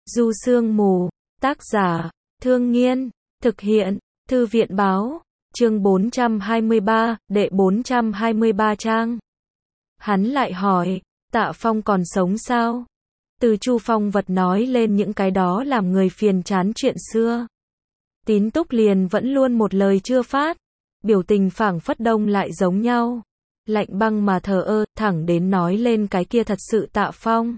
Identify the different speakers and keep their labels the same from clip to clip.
Speaker 1: Du Sương Mù, tác giả, Thương Nghiên, thực hiện, Thư viện báo, chương 423, đệ 423 trang. Hắn lại hỏi, Tạ Phong còn sống sao? Từ Chu Phong Vật nói lên những cái đó làm người phiền chán chuyện xưa. Tín Túc liền vẫn luôn một lời chưa phát, biểu tình phảng phất đông lại giống nhau. Lạnh băng mà thờ ơ, thẳng đến nói lên cái kia thật sự Tạ Phong.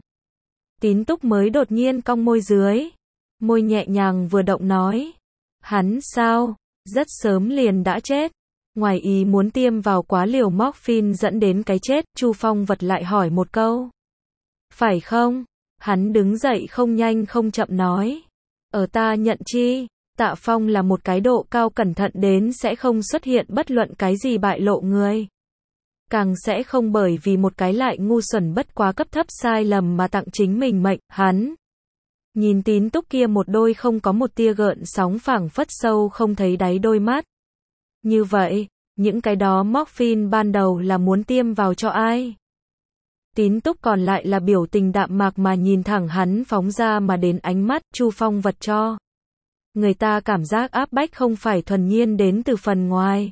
Speaker 1: Tín Túc mới đột nhiên cong môi dưới, môi nhẹ nhàng vừa động nói, hắn sao, rất sớm liền đã chết. Ngoài ý muốn tiêm vào quá liều morphine dẫn đến cái chết, Chu Phong Vật lại hỏi một câu. Phải không? Hắn đứng dậy không nhanh không chậm nói. Ở ta nhận chi, Tạ Phong là một cái độ cao cẩn thận đến sẽ không xuất hiện bất luận cái gì bại lộ người. Càng sẽ không bởi vì một cái lại ngu xuẩn bất quá cấp thấp sai lầm mà tặng chính mình mệnh, hắn. Nhìn Tín Túc kia một đôi không có một tia gợn sóng phảng phất sâu không thấy đáy đôi mắt. Như vậy, những cái đó morphine ban đầu là muốn tiêm vào cho ai? Tín Túc còn lại là biểu tình đạm mạc mà nhìn thẳng hắn phóng ra mà đến ánh mắt, Chu Phong Vật cho. Người ta cảm giác áp bách không phải thuần nhiên đến từ phần ngoài,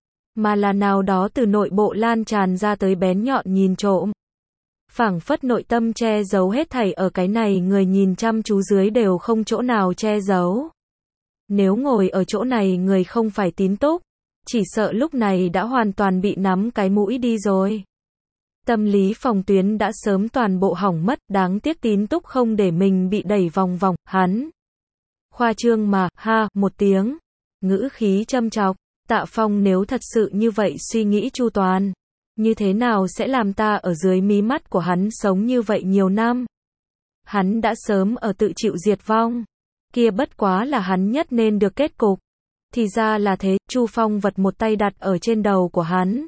Speaker 1: mà là nào đó từ nội bộ lan tràn ra tới bén nhọn nhìn trộm. Phảng phất nội tâm che giấu hết thảy ở cái này người nhìn chăm chú dưới đều không chỗ nào che giấu. Nếu ngồi ở chỗ này người không phải Tín Túc, chỉ sợ lúc này đã hoàn toàn bị nắm cái mũi đi rồi. Tâm lý phòng tuyến đã sớm toàn bộ hỏng mất, đáng tiếc Tín Túc không để mình bị đẩy vòng vòng, hắn. Khoa trương mà, ha, một tiếng, ngữ khí châm chọc, Tạ Phong nếu thật sự như vậy suy nghĩ chu toàn, như thế nào sẽ làm ta ở dưới mí mắt của hắn sống như vậy nhiều năm? Hắn đã sớm ở tự chịu diệt vong, kia bất quá là hắn nhất nên được kết cục. Thì ra là thế, Chu Phong Vật một tay đặt ở trên đầu của hắn,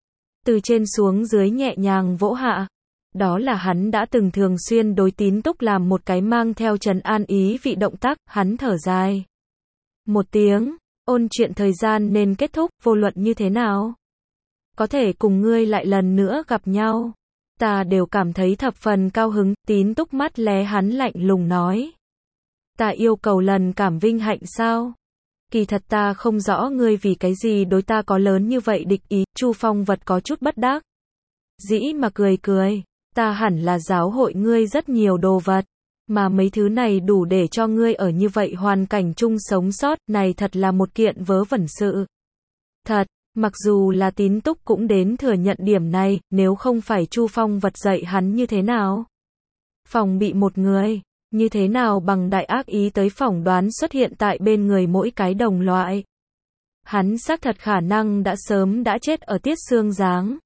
Speaker 1: từ trên xuống dưới nhẹ nhàng vỗ hạ. Đó là hắn đã từng thường xuyên đối Tín Túc làm một cái mang theo trấn an ý vị động tác, hắn thở dài. Một tiếng, ôn chuyện thời gian nên kết thúc, vô luận như thế nào. Có thể cùng ngươi lại lần nữa gặp nhau. Ta đều cảm thấy thập phần cao hứng, Tín Túc mắt lé hắn lạnh lùng nói. Ta yêu cầu lần cảm vinh hạnh sao? Kỳ thật ta không rõ ngươi vì cái gì đối ta có lớn như vậy địch ý, Chu Phong Vật có chút bất đắc dĩ mà cười cười. Ta hẳn là giáo hội ngươi rất nhiều đồ vật, mà mấy thứ này đủ để cho ngươi ở như vậy hoàn cảnh chung sống sót, này thật là một kiện vớ vẩn sự. Thật, mặc dù là Tín Túc cũng đến thừa nhận điểm này, nếu không phải Chu Phong Vật dạy hắn như thế nào? Phòng bị một người, như thế nào bằng đại ác ý tới phỏng đoán xuất hiện tại bên người mỗi cái đồng loại. Hắn xác thật khả năng đã sớm đã chết ở tiết xương giáng.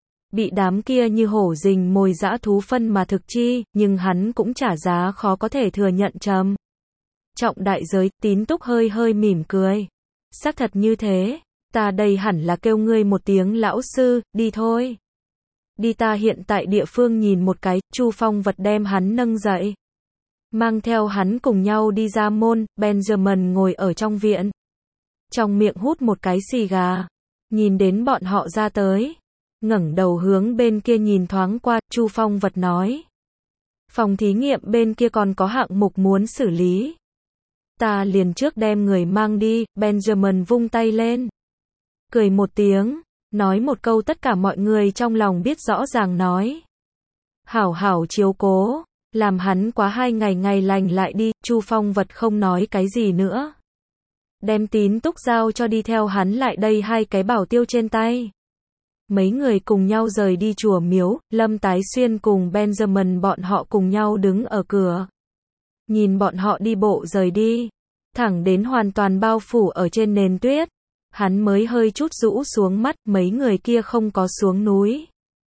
Speaker 1: Bị đám kia như hổ rình mồi dã thú phân mà thực chi, nhưng hắn cũng trả giá khó có thể thừa nhận trầm trọng đại giới. Tín Túc hơi hơi mỉm cười. Xác thật như thế, ta đây hẳn là kêu ngươi một tiếng lão sư, đi thôi. Đi, ta hiện tại địa phương nhìn một cái. Chu Phong Vật đem hắn nâng dậy, mang theo hắn cùng nhau đi ra môn. Benjamin ngồi ở trong viện, trong miệng hút một cái xì gà, nhìn đến bọn họ ra tới, ngẩng đầu hướng bên kia nhìn thoáng qua. Chu Phong Vật nói, phòng thí nghiệm bên kia còn có hạng mục muốn xử lý, ta liền trước đem người mang đi. Benjamin vung tay lên, cười một tiếng, nói một câu tất cả mọi người trong lòng biết rõ ràng nói, hảo hảo chiếu cố, làm hắn quá 2 ngày ngày lành lại đi. Chu Phong Vật không nói cái gì nữa, đem Tín Túc giao cho đi theo hắn lại đây 2 cái bảo tiêu trên tay. Mấy người cùng nhau rời đi chùa miếu, Lâm Tái Xuyên cùng Benjamin bọn họ cùng nhau đứng ở cửa. Nhìn bọn họ đi bộ rời đi, thẳng đến hoàn toàn bao phủ ở trên nền tuyết, hắn mới hơi chút rũ xuống mắt. Mấy người kia không có xuống núi,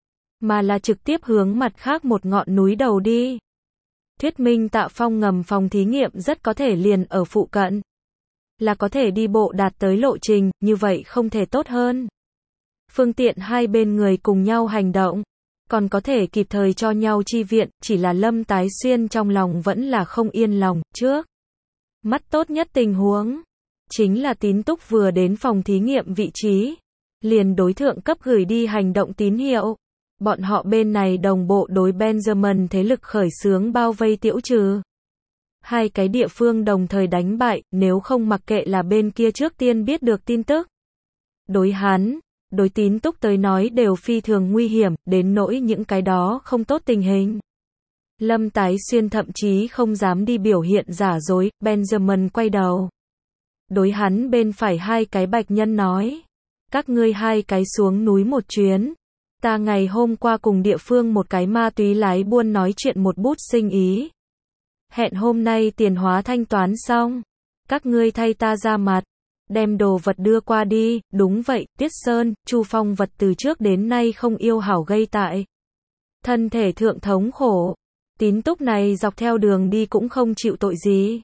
Speaker 1: mà là trực tiếp hướng mặt khác một ngọn núi đầu đi. Thuyết minh Tạ Phong ngầm phòng thí nghiệm rất có thể liền ở phụ cận, là có thể đi bộ đạt tới lộ trình, như vậy không thể tốt hơn. Phương tiện hai bên người cùng nhau hành động, còn có thể kịp thời cho nhau chi viện. Chỉ là Lâm Tái Xuyên trong lòng vẫn là không yên lòng. Trước mắt tốt nhất tình huống chính là Tín Túc vừa đến phòng thí nghiệm vị trí, liền đối thượng cấp gửi đi hành động tín hiệu. Bọn họ bên này đồng bộ đối Benjamin thế lực khởi xướng bao vây tiêu trừ. Hai cái địa phương đồng thời đánh bại, nếu không mặc kệ là bên kia trước tiên biết được tin tức. Đối hắn, đối Tín Túc tới nói đều phi thường nguy hiểm, đến nỗi những cái đó không tốt tình hình. Lâm Tái Xuyên thậm chí không dám đi biểu hiện giả dối, Benjamin quay đầu. Đối hắn bên phải hai cái bạch nhân nói. Các ngươi hai cái xuống núi một chuyến. Ta ngày hôm qua cùng địa phương một cái ma túy lái buôn nói chuyện một bút sinh ý. Hẹn hôm nay tiền hóa thanh toán xong. Các ngươi thay ta ra mặt. Đem đồ vật đưa qua đi, đúng vậy, Tiết Sơn, Chu Phong vật từ trước đến nay không yêu hảo gây tại. Thân thể thượng thống khổ. Tín Túc này dọc theo đường đi cũng không chịu tội gì.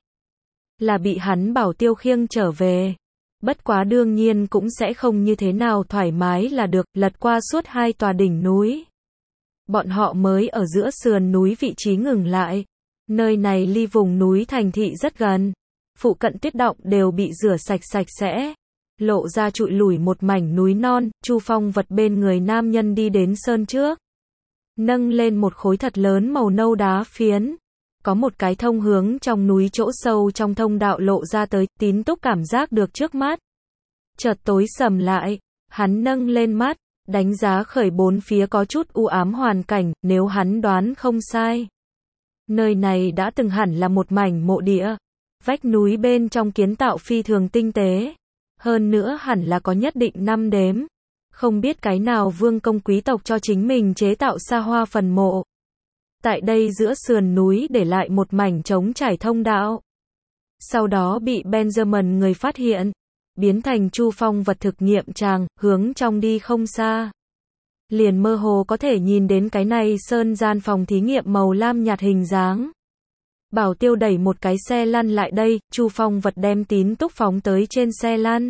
Speaker 1: Là bị hắn bảo tiêu khiêng trở về. Bất quá đương nhiên cũng sẽ không như thế nào thoải mái là được, lật qua suốt hai tòa đỉnh núi. Bọn họ mới ở giữa sườn núi vị trí ngừng lại. Nơi này ly vùng núi thành thị rất gần. Phụ cận tuyết động đều bị rửa sạch sạch sẽ. Lộ ra trụi lủi một mảnh núi non, Chu Phong vật bên người nam nhân đi đến sơn trước. Nâng lên một khối thật lớn màu nâu đá phiến. Có một cái thông hướng trong núi chỗ sâu trong thông đạo lộ ra tới, Tín Túc cảm giác được trước mắt. Chợt tối sầm lại, hắn nâng lên mắt, đánh giá khởi bốn phía có chút u ám hoàn cảnh, nếu hắn đoán không sai. Nơi này đã từng hẳn là một mảnh mộ địa. Vách núi bên trong kiến tạo phi thường tinh tế. Hơn nữa hẳn là có nhất định năm đếm. Không biết cái nào vương công quý tộc cho chính mình chế tạo xa hoa phần mộ. Tại đây giữa sườn núi để lại một mảnh trống trải thông đạo. Sau đó bị Benjamin người phát hiện. Biến thành Chu Phong vật thực nghiệm tràng, hướng trong đi không xa. Liền mơ hồ có thể nhìn đến cái này sơn gian phòng thí nghiệm màu lam nhạt hình dáng. Bảo tiêu đẩy một cái xe lăn lại đây, Chu Phong vật đem Tín Túc phóng tới trên xe lăn.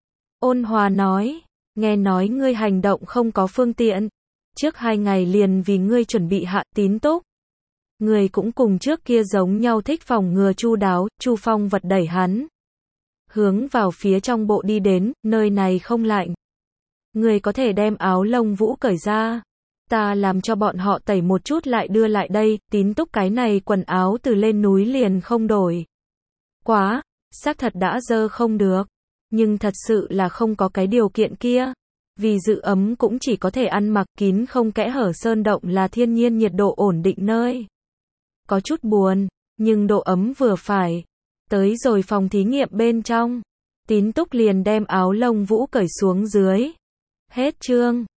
Speaker 1: Ôn hòa nói, nghe nói ngươi hành động không có phương tiện. Trước 2 ngày liền vì ngươi chuẩn bị hạ Tín Túc. Người cũng cùng trước kia giống nhau thích phòng ngừa chu đáo, Chu Phong vật đẩy hắn. Hướng vào phía trong bộ đi đến, nơi này không lạnh. Người có thể đem áo lông vũ cởi ra. Ta làm cho bọn họ tẩy một chút lại đưa lại đây, Tín Túc cái này quần áo từ lên núi liền không đổi. Quá, xác thật đã dơ không được. Nhưng thật sự là không có cái điều kiện kia. Vì giữ ấm cũng chỉ có thể ăn mặc kín không kẽ hở sơn động là thiên nhiên nhiệt độ ổn định nơi. Có chút buồn, nhưng độ ấm vừa phải. Tới rồi phòng thí nghiệm bên trong. Tín Túc liền đem áo lông vũ cởi xuống dưới. Hết chương.